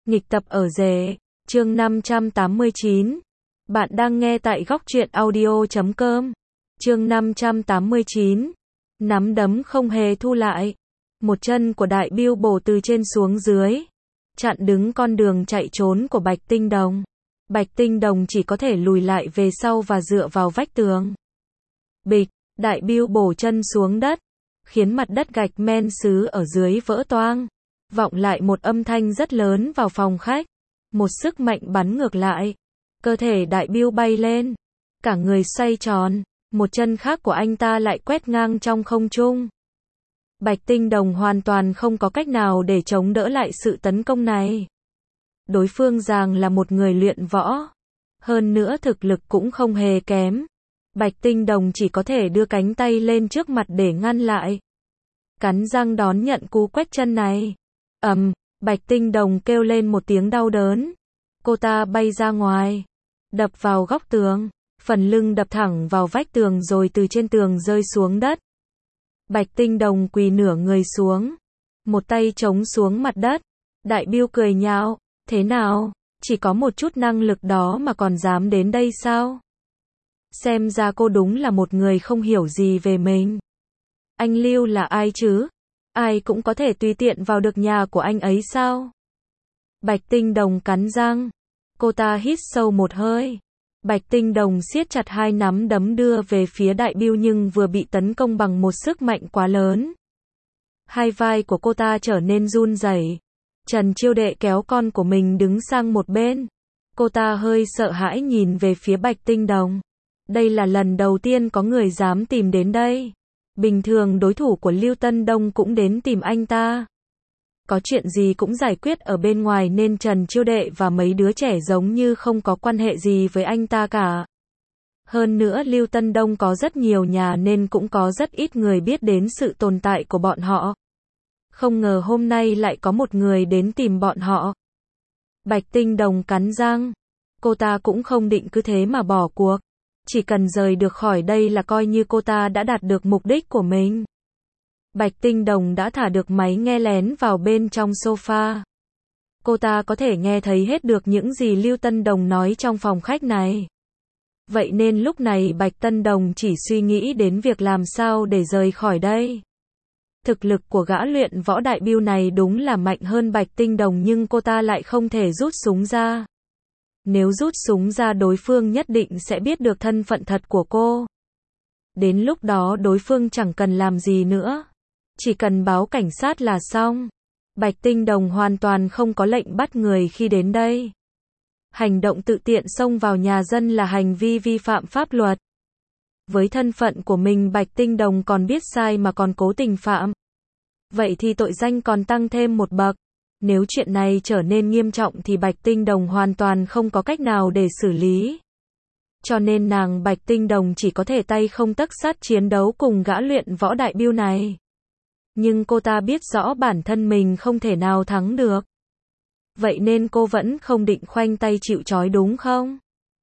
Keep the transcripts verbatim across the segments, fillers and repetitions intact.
Nghịch tập ở rể, chương năm trăm tám mươi chín. Bạn đang nghe tại góc truyện audio chấm com. Chương năm trăm tám mươi chín. Nắm đấm không hề thu lại. Một chân của Đại Bưu bổ từ trên xuống dưới, chặn đứng con đường chạy trốn của Bạch Tinh Đồng. Bạch Tinh Đồng chỉ có thể lùi lại về sau và dựa vào vách tường. Bịch, Đại Bưu bổ chân xuống đất, khiến mặt đất gạch men sứ ở dưới vỡ toang. Vọng lại một âm thanh rất lớn vào phòng khách. Một sức mạnh bắn ngược lại. Cơ thể Đại Bưu bay lên. Cả người xoay tròn. Một chân khác của anh ta lại quét ngang trong không trung. Bạch Tinh Đồng hoàn toàn không có cách nào để chống đỡ lại sự tấn công này. Đối phương ràng là một người luyện võ. Hơn nữa thực lực cũng không hề kém. Bạch Tinh Đồng chỉ có thể đưa cánh tay lên trước mặt để ngăn lại. Cắn răng đón nhận cú quét chân này. Ầm, um, Bạch Tinh Đồng kêu lên một tiếng đau đớn. Cô ta bay ra ngoài, đập vào góc tường, phần lưng đập thẳng vào vách tường rồi từ trên tường rơi xuống đất. Bạch Tinh Đồng quỳ nửa người xuống, một tay chống xuống mặt đất. Đại Bưu cười nhạo, thế nào, chỉ có một chút năng lực đó mà còn dám đến đây sao? Xem ra cô đúng là một người không hiểu gì về mình. Anh Lưu là ai chứ? Ai cũng có thể tùy tiện vào được nhà của anh ấy sao? Bạch Tinh Đồng cắn răng. Cô ta hít sâu một hơi. Bạch Tinh Đồng siết chặt hai nắm đấm đưa về phía Đại Bưu nhưng vừa bị tấn công bằng một sức mạnh quá lớn. Hai vai của cô ta trở nên run rẩy. Trần Chiêu Đệ kéo con của mình đứng sang một bên. Cô ta hơi sợ hãi nhìn về phía Bạch Tinh Đồng. Đây là lần đầu tiên có người dám tìm đến đây. Bình thường đối thủ của Lưu Tân Đông cũng đến tìm anh ta. Có chuyện gì cũng giải quyết ở bên ngoài nên Trần Chiêu Đệ và mấy đứa trẻ giống như không có quan hệ gì với anh ta cả. Hơn nữa Lưu Tân Đông có rất nhiều nhà nên cũng có rất ít người biết đến sự tồn tại của bọn họ. Không ngờ hôm nay lại có một người đến tìm bọn họ. Bạch Tinh Đồng cắn răng. Cô ta cũng không định cứ thế mà bỏ cuộc. Chỉ cần rời được khỏi đây là coi như cô ta đã đạt được mục đích của mình. Bạch Tinh Đồng đã thả được máy nghe lén vào bên trong sofa. Cô ta có thể nghe thấy hết được những gì Lưu Tân Đồng nói trong phòng khách này. Vậy nên lúc này Bạch Tân Đồng chỉ suy nghĩ đến việc làm sao để rời khỏi đây. Thực lực của gã luyện võ Đại Bưu này đúng là mạnh hơn Bạch Tinh Đồng nhưng cô ta lại không thể rút súng ra. Nếu rút súng ra đối phương nhất định sẽ biết được thân phận thật của cô. Đến lúc đó đối phương chẳng cần làm gì nữa. Chỉ cần báo cảnh sát là xong. Bạch Tinh Đồng hoàn toàn không có lệnh bắt người khi đến đây. Hành động tự tiện xông vào nhà dân là hành vi vi phạm pháp luật. Với thân phận của mình Bạch Tinh Đồng còn biết sai mà còn cố tình phạm. Vậy thì tội danh còn tăng thêm một bậc. Nếu chuyện này trở nên nghiêm trọng thì Bạch Tinh Đồng hoàn toàn không có cách nào để xử lý. Cho nên nàng Bạch Tinh Đồng chỉ có thể tay không tấc sắt chiến đấu cùng gã luyện võ Đại Bưu này. Nhưng cô ta biết rõ bản thân mình không thể nào thắng được. Vậy nên cô vẫn không định khoanh tay chịu trói đúng không?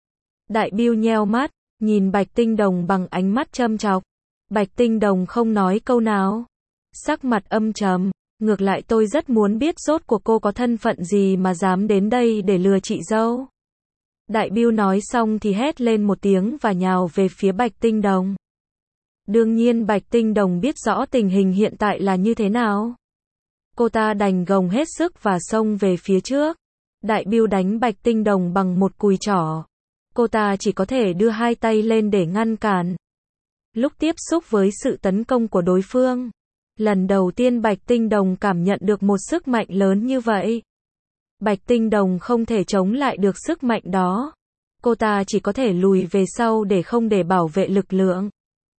Đại Bưu nheo mắt, nhìn Bạch Tinh Đồng bằng ánh mắt châm chọc. Bạch Tinh Đồng không nói câu nào. Sắc mặt âm trầm. Ngược lại tôi rất muốn biết rốt cuộc cô có thân phận gì mà dám đến đây để lừa chị dâu. Đại Bưu nói xong thì hét lên một tiếng và nhào về phía Bạch Tinh Đồng. Đương nhiên Bạch Tinh Đồng biết rõ tình hình hiện tại là như thế nào. Cô ta đành gồng hết sức và xông về phía trước. Đại Bưu đánh Bạch Tinh Đồng bằng một cùi trỏ. Cô ta chỉ có thể đưa hai tay lên để ngăn cản. Lúc tiếp xúc với sự tấn công của đối phương, lần đầu tiên Bạch Tinh Đồng cảm nhận được một sức mạnh lớn như vậy. Bạch Tinh Đồng không thể chống lại được sức mạnh đó. Cô ta chỉ có thể lùi về sau để không để bảo vệ lực lượng.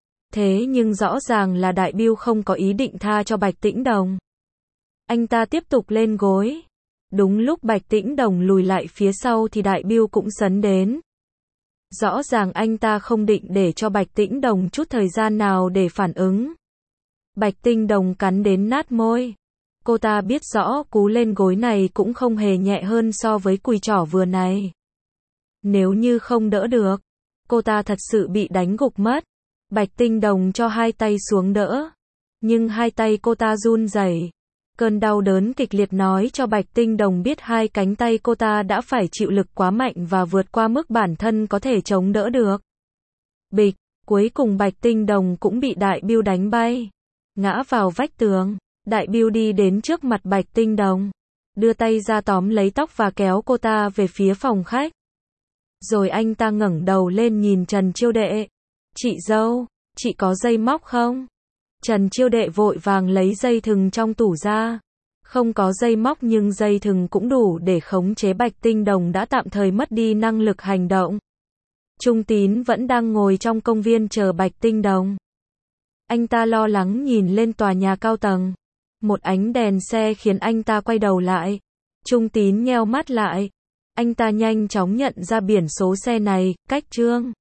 Thế nhưng rõ ràng là Đại Bưu không có ý định tha cho Bạch Tĩnh Đồng. Anh ta tiếp tục lên gối. Đúng lúc Bạch Tĩnh Đồng lùi lại phía sau thì Đại Bưu cũng sấn đến. Rõ ràng anh ta không định để cho Bạch Tĩnh Đồng chút thời gian nào để phản ứng. Bạch Tinh Đồng cắn đến nát môi. Cô ta biết rõ cú lên gối này cũng không hề nhẹ hơn so với cùi trỏ vừa này. Nếu như không đỡ được, cô ta thật sự bị đánh gục mất. Bạch Tinh Đồng cho hai tay xuống đỡ. Nhưng hai tay cô ta run rẩy. Cơn đau đớn kịch liệt nói cho Bạch Tinh Đồng biết hai cánh tay cô ta đã phải chịu lực quá mạnh và vượt qua mức bản thân có thể chống đỡ được. Bịch, cuối cùng Bạch Tinh Đồng cũng bị Đại Bưu đánh bay, ngã vào vách tường. Đại Bưu đi đến trước mặt Bạch Tinh Đồng, đưa tay ra tóm lấy tóc và kéo cô ta về phía phòng khách. Rồi anh ta ngẩng đầu lên nhìn Trần Chiêu Đệ. Chị dâu, chị có dây móc không? Trần Chiêu Đệ vội vàng lấy dây thừng trong tủ ra. Không có dây móc nhưng dây thừng cũng đủ để khống chế Bạch Tinh Đồng đã tạm thời mất đi năng lực hành động. Trung Tín vẫn đang ngồi trong công viên chờ Bạch Tinh Đồng. Anh ta lo lắng nhìn lên tòa nhà cao tầng. Một ánh đèn xe khiến anh ta quay đầu lại. Trung Tín nheo mắt lại. Anh ta nhanh chóng nhận ra biển số xe này, cách Trương